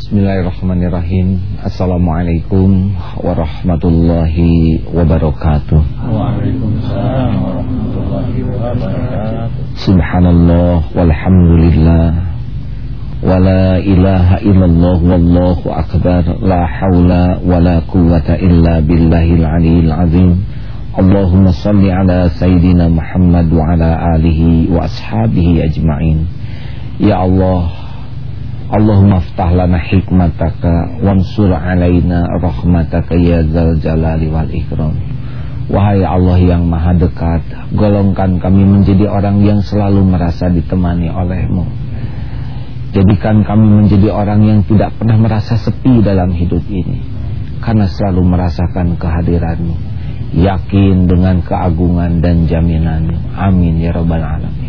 Bismillahirrahmanirrahim. Assalamualaikum warahmatullahi wabarakatuh. Waalaikumsalam warahmatullahi wabarakatuh. Subhanallah walhamdulillah wala ilaha illallah wallahu akbar. La hawla wala quwwata illa billahil aliyil azim. Allahumma salli ala Sayyidina Muhammad wa ala alihi wa ashabihi ajma'in. Ya Allah, Allahumma aftah lana hikmataka wansur alaina rahmataka ya dzal jalali wal ikram. Wahai Allah yang maha dekat, golongkan kami menjadi orang yang selalu merasa ditemani oleh-Mu. Jadikan kami menjadi orang yang tidak pernah merasa sepi dalam hidup ini, karena selalu merasakan kehadiran-Mu, yakin dengan keagungan dan jaminan-Mu. Amin ya rabbal alamin.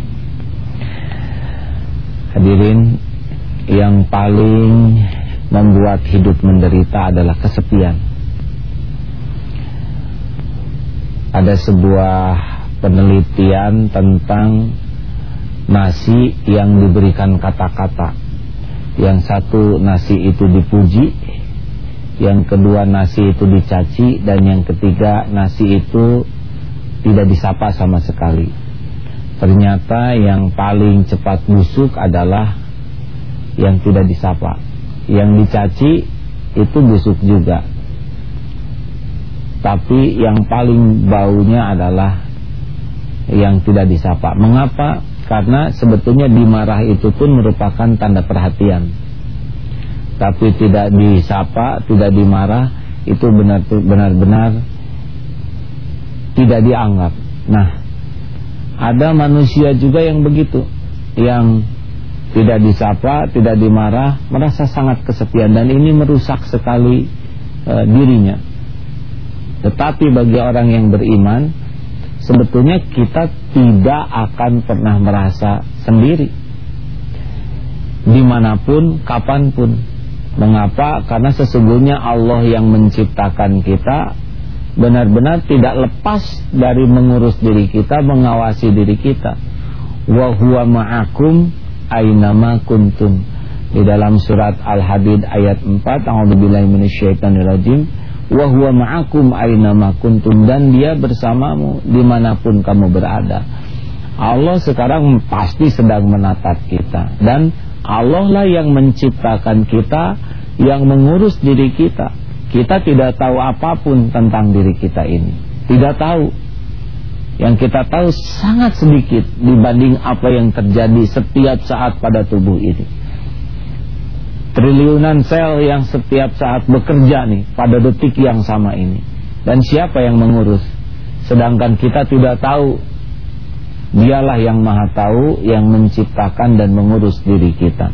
Hadirin, yang paling membuat hidup menderita adalah kesepian. Ada sebuah penelitian tentang nasi yang diberikan kata-kata. Yang satu, nasi itu dipuji. Yang kedua, nasi itu dicaci. Dan yang ketiga, nasi itu tidak disapa sama sekali. Ternyata yang paling cepat busuk adalah yang tidak disapa. Yang dicaci itu busuk juga, tapi yang paling baunya adalah yang tidak disapa. Mengapa? Karena sebetulnya dimarah itu pun merupakan tanda perhatian, tapi tidak disapa, tidak dimarah, itu benar-benar tidak dianggap. Nah, ada manusia juga yang begitu, yang tidak disapa, tidak dimarah, merasa sangat kesepian, dan ini merusak sekali dirinya. Tetapi bagi orang yang beriman, sebetulnya kita tidak akan pernah merasa sendiri, dimanapun, kapanpun. Mengapa? Karena sesungguhnya Allah yang menciptakan kita benar-benar tidak lepas dari mengurus diri kita, mengawasi diri kita. Wa huwa ma'akum ainama kuntum. Di dalam surat Al-Hadid ayat 4, a'udzubillahi minasyaitonirrajim, wa huwa ma'akum ainama kuntum, dan dia bersamamu dimanapun kamu berada. Allah sekarang pasti sedang menatap kita, dan Allah lah yang menciptakan kita, yang mengurus diri kita. Kita tidak tahu apapun tentang diri kita ini, tidak tahu. Yang kita tahu sangat sedikit dibanding apa yang terjadi setiap saat pada tubuh ini. Triliunan sel yang setiap saat bekerja nih pada detik yang sama ini. Dan siapa yang mengurus? Sedangkan kita tidak tahu. Dialah yang maha tahu, yang menciptakan dan mengurus diri kita.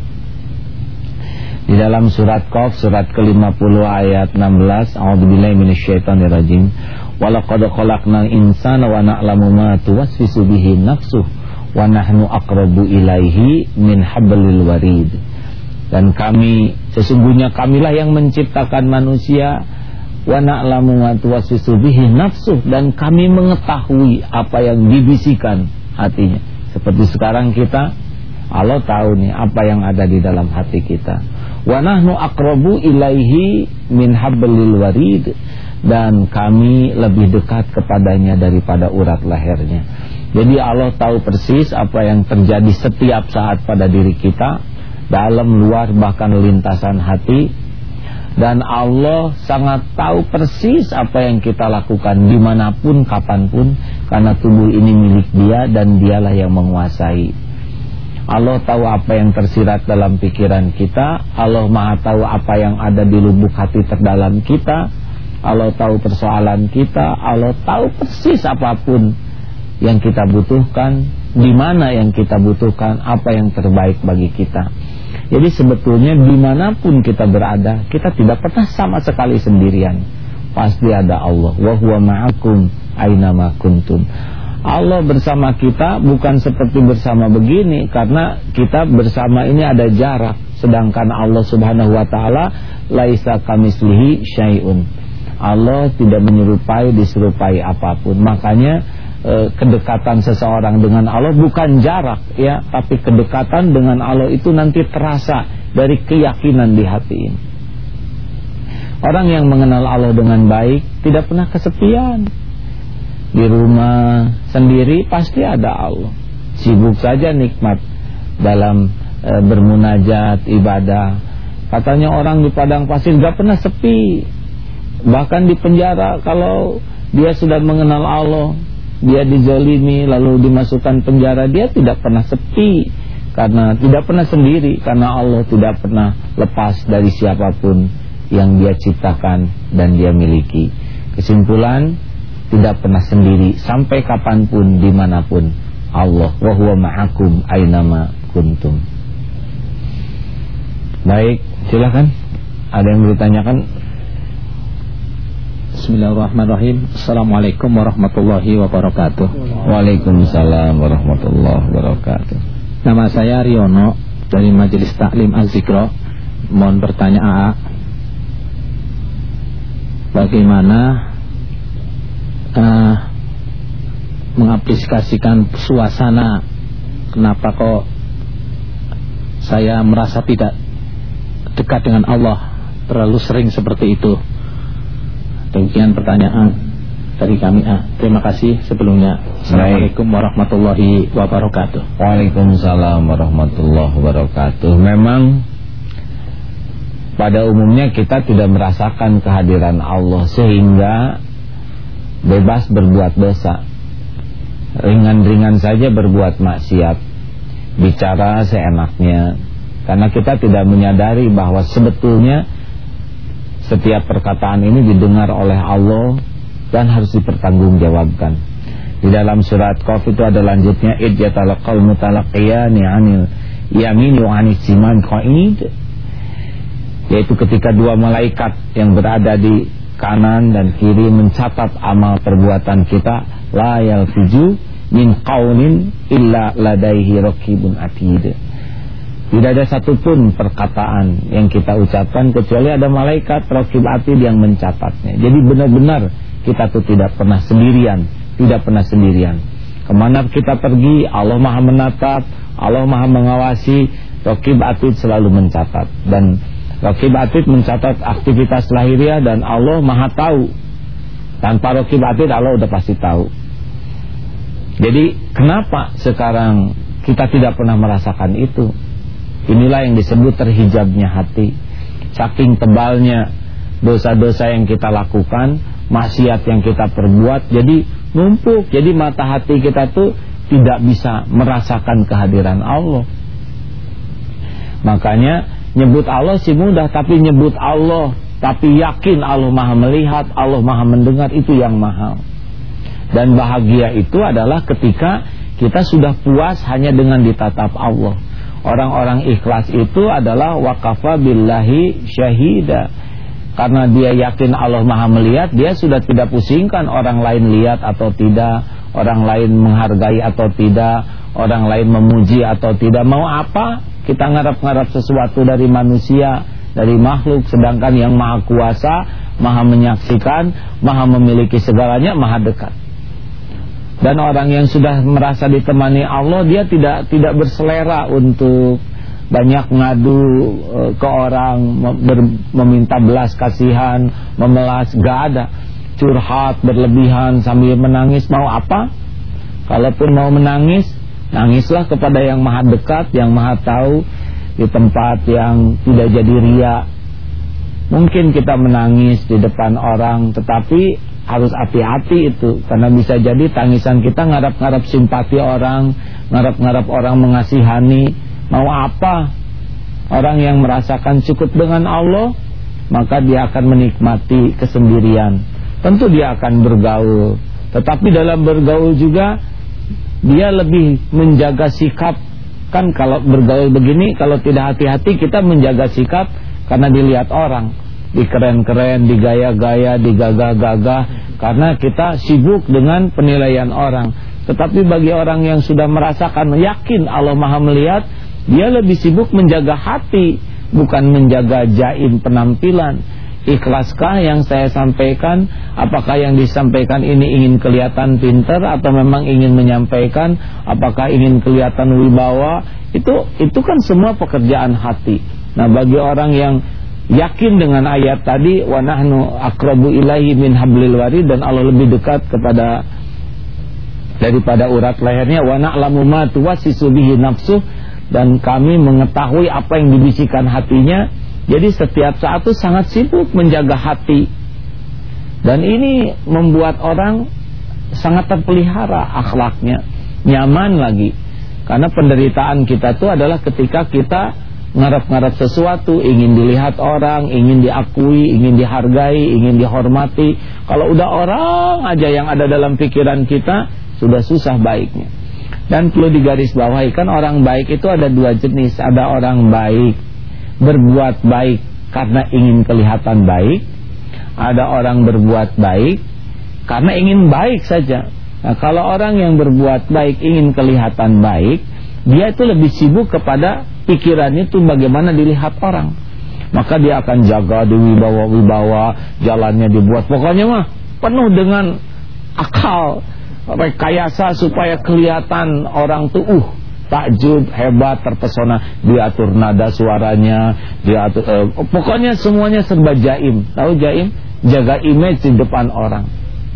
Di dalam surat Qaf, surat ke-50 ayat 16, a'udzubillahi minasyaitonirrajim. Walaqad khalaqnal insana wa na'lamu ma tuwaswisu bihi nafsuh wa nahnu aqrabu ilaihi min hablil warid. Dan sesungguhnya kamilah yang menciptakan manusia, wa na'lamu ma tuwaswisu bihi nafsuh, dan kami mengetahui apa yang dibisikkan hatinya. Seperti sekarang kita, Allah tahu nih apa yang ada di dalam hati kita. Wa nahnu aqrabu ilaihi min hablil warid, dan kami lebih dekat kepadanya daripada urat lehernya. Jadi Allah tahu persis apa yang terjadi setiap saat pada diri kita, dalam, luar, bahkan lintasan hati. Dan Allah sangat tahu persis apa yang kita lakukan dimanapun, kapanpun, karena tubuh ini milik Dia dan Dialah yang menguasai. Allah tahu apa yang tersirat dalam pikiran kita. Allah maha tahu apa yang ada di lubuk hati terdalam kita. Allah tahu persoalan kita. Allah tahu persis apapun yang kita butuhkan, di mana yang kita butuhkan, apa yang terbaik bagi kita. Jadi sebetulnya dimanapun kita berada, kita tidak pernah sama sekali sendirian. Pasti ada Allah. Wa huwa ma'akum ainama kuntum. Allah bersama kita bukan seperti bersama begini, karena kita bersama ini ada jarak. Sedangkan Allah subhanahu wa ta'ala laisa kamislihi syai'un. Allah tidak menyerupai, diserupai apapun. Makanya kedekatan seseorang dengan Allah bukan jarak, ya, tapi kedekatan dengan Allah itu nanti terasa dari keyakinan di hati ini. Orang yang mengenal Allah dengan baik tidak pernah kesepian. Di rumah sendiri pasti ada Allah. Sibuk saja nikmat dalam bermunajat, ibadah. Katanya orang di padang pasir gak pernah sepi. Bahkan di penjara, kalau dia sudah mengenal Allah, dia dizolimi lalu dimasukkan penjara, dia tidak pernah sepi. Karena tidak pernah sendiri, karena Allah tidak pernah lepas dari siapapun yang dia ciptakan dan dia miliki. Kesimpulan, tidak pernah sendiri sampai kapanpun, dimanapun. Allah wa huwa ma'akum aynama kuntum. Baik, silakan. Ada yang bertanyakan? Bismillahirrahmanirrahim. Assalamualaikum warahmatullahi wabarakatuh. Waalaikumsalam warahmatullahi wabarakatuh. Nama saya Riono dari Majelis Taklim Az-Zikra. Mohon bertanya AA, bagaimana mengaplikasikan suasana? Kenapa kok saya merasa tidak dekat dengan Allah, terlalu sering seperti itu? Demikian pertanyaan dari kami. Terima kasih sebelumnya. Assalamualaikum warahmatullahi wabarakatuh. Waalaikumsalam warahmatullahi wabarakatuh. Memang pada umumnya kita tidak merasakan kehadiran Allah sehingga bebas berbuat dosa, ringan-ringan saja berbuat maksiat, bicara seenaknya, karena kita tidak menyadari bahwa sebetulnya setiap perkataan ini didengar oleh Allah dan harus dipertanggungjawabkan. Di dalam surat Qaf itu ada lanjutnya, id yatalaqal mutalaqiyani 'anil yamini wa 'anis shimal qa'id, yaitu ketika dua malaikat yang berada di kanan dan kiri mencatat amal perbuatan kita, la yalfiju min qaulin illa ladaihi raqibun atid. Tidak ada satupun perkataan yang kita ucapkan kecuali ada malaikat raqib atid yang mencatatnya. Jadi benar-benar kita tuh tidak pernah sendirian, tidak pernah sendirian. Kemana kita pergi, Allah Maha menatap, Allah Maha mengawasi, raqib atid selalu mencatat. Dan Raqib Atid mencatat aktivitas lahiriah dan Allah Maha tahu. Tanpa Raqib Atid Allah udah pasti tahu. Jadi kenapa sekarang kita tidak pernah merasakan itu? Inilah yang disebut terhijabnya hati. Saking tebalnya dosa-dosa yang kita lakukan, maksiat yang kita perbuat, jadi numpuk. Jadi mata hati kita tuh tidak bisa merasakan kehadiran Allah. Makanya nyebut Allah sih mudah, tapi nyebut Allah tapi yakin Allah Maha melihat, Allah Maha mendengar, itu yang mahal. Dan bahagia itu adalah ketika kita sudah puas hanya dengan ditatap Allah. Orang-orang ikhlas itu adalah waqafa billahi syahida. Karena dia yakin Allah Maha melihat, dia sudah tidak pusingkan orang lain lihat atau tidak, orang lain menghargai atau tidak, orang lain memuji atau tidak. Mau apa? Kita ngarap-ngarap sesuatu dari manusia, dari makhluk, sedangkan yang Maha Kuasa, Maha menyaksikan, Maha memiliki segalanya, Maha dekat. Dan orang yang sudah merasa ditemani Allah, dia tidak berselera untuk banyak ngadu ke orang, meminta belas kasihan, memelas, gak ada. Curhat berlebihan sambil menangis, mau apa? Kalaupun mau menangis, nangislah kepada yang Maha dekat, yang Maha tahu, di tempat yang tidak jadi riya. Mungkin kita menangis di depan orang, tetapi harus hati-hati itu, karena bisa jadi tangisan kita ngarap-ngarap simpati orang, ngarap-ngarap orang mengasihani. Mau apa? Orang yang merasakan cukup dengan Allah, maka dia akan menikmati kesendirian. Tentu dia akan bergaul, tetapi dalam bergaul juga dia lebih menjaga sikap. Kan kalau bergaul begini, kalau tidak hati-hati kita menjaga sikap karena dilihat orang, dikeren-keren, digaya-gaya, digagah-gagah, karena kita sibuk dengan penilaian orang. Tetapi bagi orang yang sudah merasakan, yakin Allah Maha melihat, dia lebih sibuk menjaga hati, bukan menjaga jaim penampilan. Ikhlaskah yang saya sampaikan? Apakah yang disampaikan ini ingin kelihatan pintar atau memang ingin menyampaikan? Apakah ingin kelihatan wibawa? Itu kan semua pekerjaan hati. Nah, bagi orang yang yakin dengan ayat tadi, wa nahnu aqrabu ilaihi min hablil warid, dan Allah lebih dekat daripada urat lehernya, wa na'lamu ma tuwassisu bihi nafsuh, dan kami mengetahui apa yang dibisikkan hatinya. Jadi setiap saat itu sangat sibuk menjaga hati. Dan ini membuat orang sangat terpelihara akhlaknya, nyaman lagi. Karena penderitaan kita itu adalah ketika kita ngarep-ngarep sesuatu, ingin dilihat orang, ingin diakui, ingin dihargai, ingin dihormati. Kalau udah orang aja yang ada dalam pikiran kita, sudah susah baiknya. Dan perlu digarisbawahi, kan orang baik itu ada dua jenis. Ada orang baik berbuat baik karena ingin kelihatan baik, ada orang berbuat baik karena ingin baik saja. Nah, kalau orang yang berbuat baik ingin kelihatan baik, dia itu lebih sibuk kepada pikirannya itu bagaimana dilihat orang. Maka dia akan jaga diwibawa-wibawa, jalannya dibuat, pokoknya mah penuh dengan akal, rekayasa supaya kelihatan orang tuh takjub, hebat, terpesona. Diatur nada suaranya, diatur pokoknya semuanya serba jaim. Tahu jaim? Jaga image di depan orang.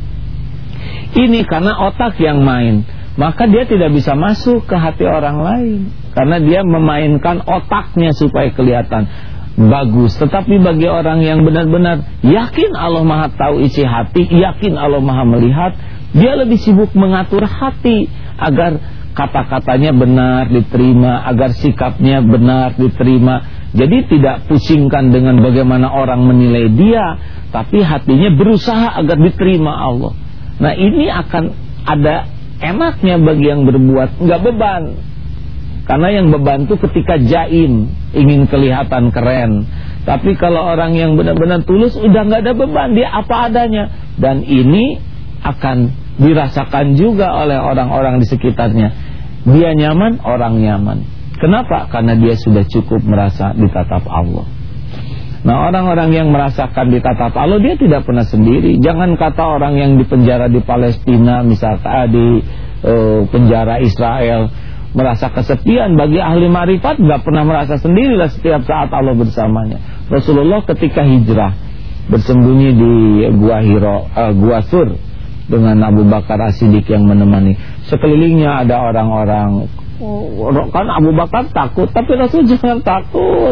Ini karena otak yang main, maka dia tidak bisa masuk ke hati orang lain, karena dia memainkan otaknya supaya kelihatan bagus. Tetapi bagi orang yang benar-benar yakin Allah Maha tahu isi hati, yakin Allah Maha melihat, dia lebih sibuk mengatur hati agar kata-katanya benar diterima, agar sikapnya benar diterima. Jadi tidak pusingkan dengan bagaimana orang menilai dia, tapi hatinya berusaha agar diterima Allah. Nah, ini akan ada enaknya bagi yang berbuat, nggak beban. Karena yang beban itu ketika jaim, ingin kelihatan keren. Tapi kalau orang yang benar-benar tulus, udah nggak ada beban, dia apa adanya. Dan ini akan dirasakan juga oleh orang-orang di sekitarnya. Dia nyaman, orang nyaman. Kenapa? Karena dia sudah cukup merasa ditatap Allah. Nah, orang-orang yang merasakan ditatap Allah, dia tidak pernah sendiri. Jangan kata orang yang dipenjara di Palestina, misalkan di penjara Israel, merasa kesepian. Bagi ahli marifat gak pernah merasa sendirilah, setiap saat Allah bersamanya. Rasulullah ketika hijrah bersembunyi di Gua Hiro, Gua Sur, dengan Abu Bakar As-Siddiq yang menemani. Sekelilingnya ada orang-orang. Kan Abu Bakar takut, tapi Rasul jangan takut.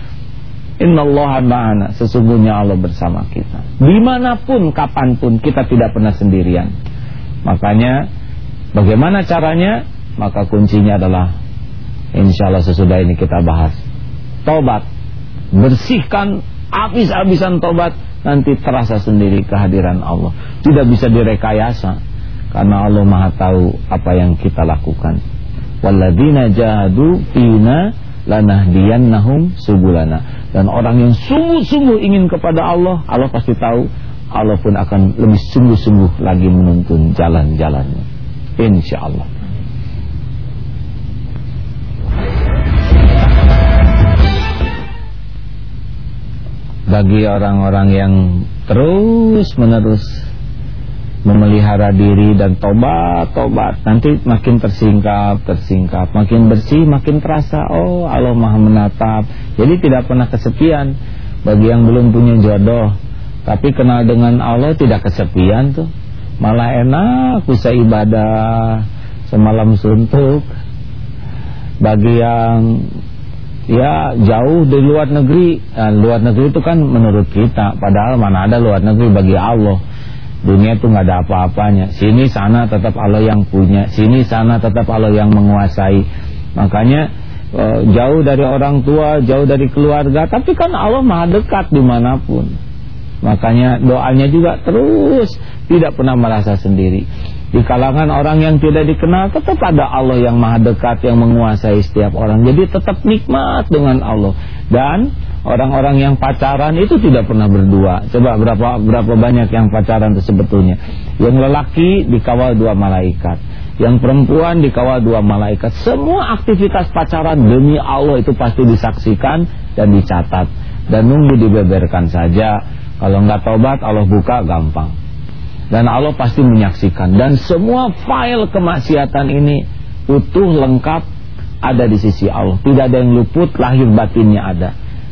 Innallaha ma'ana, sesungguhnya Allah bersama kita. Dimanapun, kapanpun, kita tidak pernah sendirian. Makanya bagaimana caranya? Maka kuncinya adalah, insyaallah sesudah ini kita bahas, tobat. Bersihkan, habis-habisan tobat. Nanti terasa sendiri kehadiran Allah. Tidak bisa direkayasa, karena Allah Maha tahu apa yang kita lakukan. Walladzina jahadu fina lanahdiyannahum subulana. Dan orang yang sungguh-sungguh ingin kepada Allah, Allah pasti tahu. Allah pun akan lebih sungguh-sungguh lagi menuntun jalan-jalannya, insyaallah. Bagi orang-orang yang terus-menerus memelihara diri dan tobat, nanti makin tersingkap, makin bersih, makin terasa, oh Allah Maha menatap. Jadi tidak pernah kesepian. Bagi yang belum punya jodoh tapi kenal dengan Allah, tidak kesepian tuh. Malah enak bisa ibadah semalam suntuk. Bagi yang jauh di luar negeri, luar negeri itu kan menurut kita, padahal mana ada luar negeri bagi Allah. Dunia itu nggak ada apa-apanya. Sini sana tetap Allah yang punya, sini sana tetap Allah yang menguasai. Makanya jauh dari orang tua, jauh dari keluarga, tapi kan Allah Maha dekat dimanapun. Makanya doanya juga terus, tidak pernah merasa sendiri. Di kalangan orang yang tidak dikenal, tetap ada Allah yang Maha dekat, yang menguasai setiap orang. Jadi tetap nikmat dengan Allah. Dan orang-orang yang pacaran itu tidak pernah berdua. Coba berapa banyak yang pacaran itu sebetulnya. Yang lelaki dikawal 2 malaikat, yang perempuan dikawal 2 malaikat. Semua aktivitas pacaran demi Allah itu pasti disaksikan dan dicatat. Dan nunggu dibeberkan saja. Kalau nggak tobat, Allah buka gampang. Dan Allah pasti menyaksikan. Dan semua file kemaksiatan ini utuh, lengkap, ada di sisi Allah. Tidak ada yang luput, lahir batinnya ada.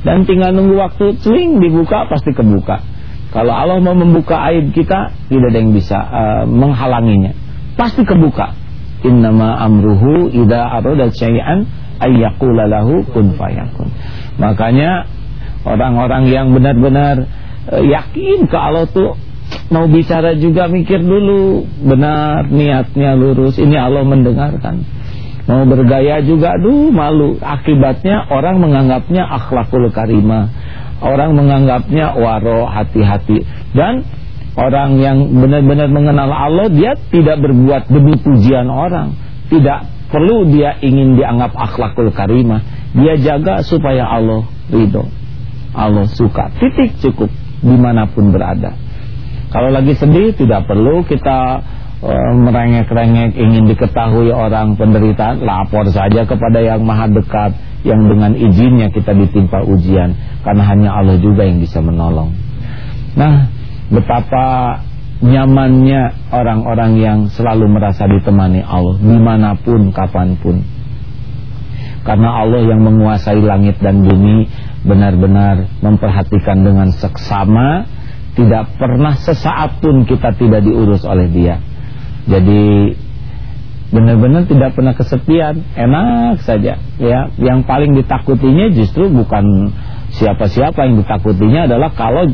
Dan tinggal nunggu waktu, celing dibuka, pasti kebuka. Kalau Allah mau membuka aib kita, tidak ada yang bisa menghalanginya. Pasti kebuka. Innama amruhu idza arada syai'an ayyaqula lahu kun fayakun. Makanya orang-orang yang benar-benar yakin ke Allah tuh mau bicara juga mikir dulu, benar niatnya lurus, ini Allah mendengarkan. Mau bergaya juga, malu. Akibatnya orang menganggapnya akhlakul karimah, orang menganggapnya waro, hati-hati. Dan orang yang benar-benar mengenal Allah, dia tidak berbuat demi pujian orang, tidak perlu dia ingin dianggap akhlakul karimah. Dia jaga supaya Allah ridho, Allah suka, titik, cukup, dimanapun berada. Kalau lagi sedih, tidak perlu kita merengek-rengek ingin diketahui orang penderitaan. Lapor saja kepada yang maha dekat, yang dengan izinnya kita ditimpa ujian, karena hanya Allah juga yang bisa menolong. Nah, betapa nyamannya orang-orang yang selalu merasa ditemani Allah dimanapun, kapanpun. Karena Allah yang menguasai langit dan bumi benar-benar memperhatikan dengan seksama. Tidak pernah sesaat pun kita tidak diurus oleh Dia. Jadi benar-benar tidak pernah kesepian, enak saja ya. Yang paling ditakutinya justru bukan siapa-siapa, yang ditakutinya adalah kalau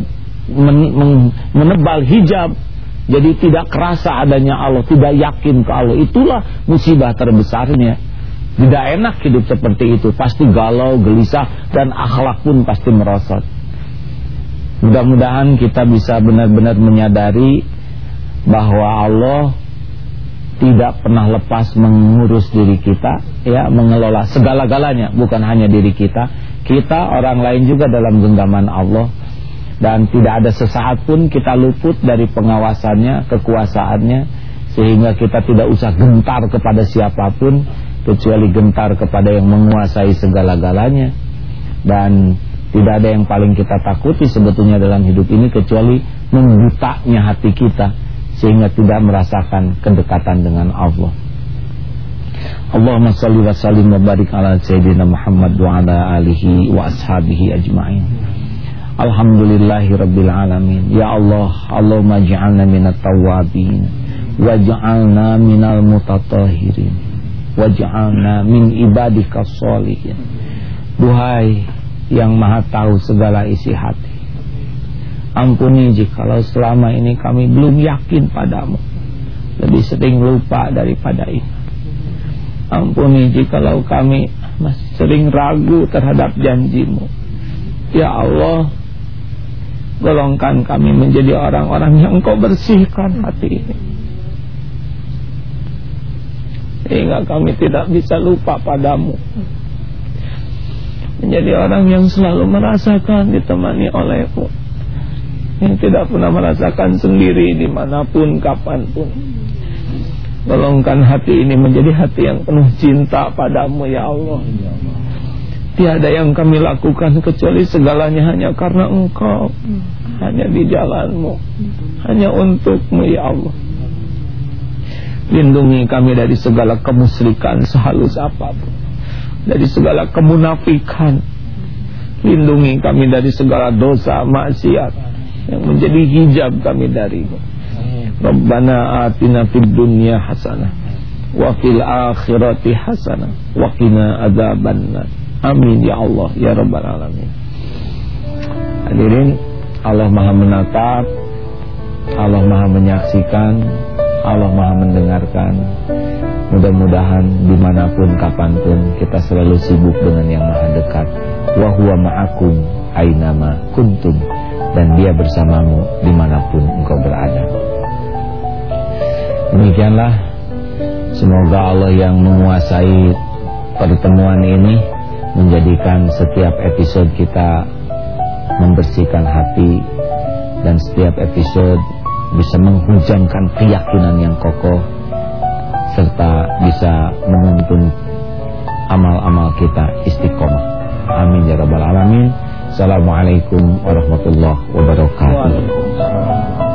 menebal hijab, jadi tidak kerasa adanya Allah, tidak yakin ke Allah. Itulah musibah terbesarnya. Tidak enak hidup seperti itu, pasti galau, gelisah, dan akhlak pun pasti merosot. Mudah-mudahan kita bisa benar-benar menyadari bahwa Allah tidak pernah lepas mengurus diri kita, ya, mengelola segala-galanya, bukan hanya diri kita. Kita, orang lain juga dalam genggaman Allah. Dan tidak ada sesaat pun kita luput dari pengawasannya, kekuasaannya, sehingga kita tidak usah gentar kepada siapapun, kecuali gentar kepada yang menguasai segala-galanya. Dan tidak ada yang paling kita takuti sebetulnya dalam hidup ini kecuali membutanya hati kita, sehingga tidak merasakan kedekatan dengan Allah. Allahumma shalli wa sallim wa barik ala sayyidina Muhammad wa ala alihi wa ashabihi ajma'in. Alhamdulillahi rabbil alamin. Ya Allah, Allahumma ja'alna minat tawabin, waj'alna minal mutatahhirin, waj'alna min ibadika sholihin. Duhai yang maha tahu segala isi hati, ampuni jikalau selama ini kami belum yakin padamu, lebih sering lupa daripada ini. Ampuni jikalau kami masih sering ragu terhadap janjimu. Ya Allah, golongkan kami menjadi orang-orang yang Engkau bersihkan hati ini, sehingga kami tidak bisa lupa padamu, menjadi orang yang selalu merasakan ditemani oleh-Mu, yang tidak pernah merasakan sendiri dimanapun, kapanpun. Golongkan hati ini menjadi hati yang penuh cinta padamu, ya Allah. Tiada yang kami lakukan kecuali segalanya hanya karena Engkau, hanya di jalan-Mu, hanya untuk-Mu, ya Allah. Lindungi kami dari segala kemusyrikan sehalus apapun, dari segala kemunafikan. Lindungi kami dari segala dosa, maksiat yang menjadi hijab kami darimu. Rabbana atina fid dunya hasanah wa fil akhirati hasanah wa qina adzabannar. Amin ya Allah ya rabbal alamin. Hadirin, Allah Maha menatap, Allah Maha menyaksikan, Allah Maha mendengarkan. Mudah-mudahan dimanapun, kapanpun, kita selalu sibuk dengan yang maha dekat. Wa huwa ma'akum ainama kuntum, dan Dia bersamamu dimanapun engkau berada. Demikianlah, semoga Allah yang menguasai pertemuan ini menjadikan setiap episode kita membersihkan hati, dan setiap episode bisa menghujamkan keyakinan yang kokoh, serta bisa menuntun amal-amal kita istiqomah. Amin ya rabbal alamin. Assalamualaikum warahmatullahi wabarakatuh.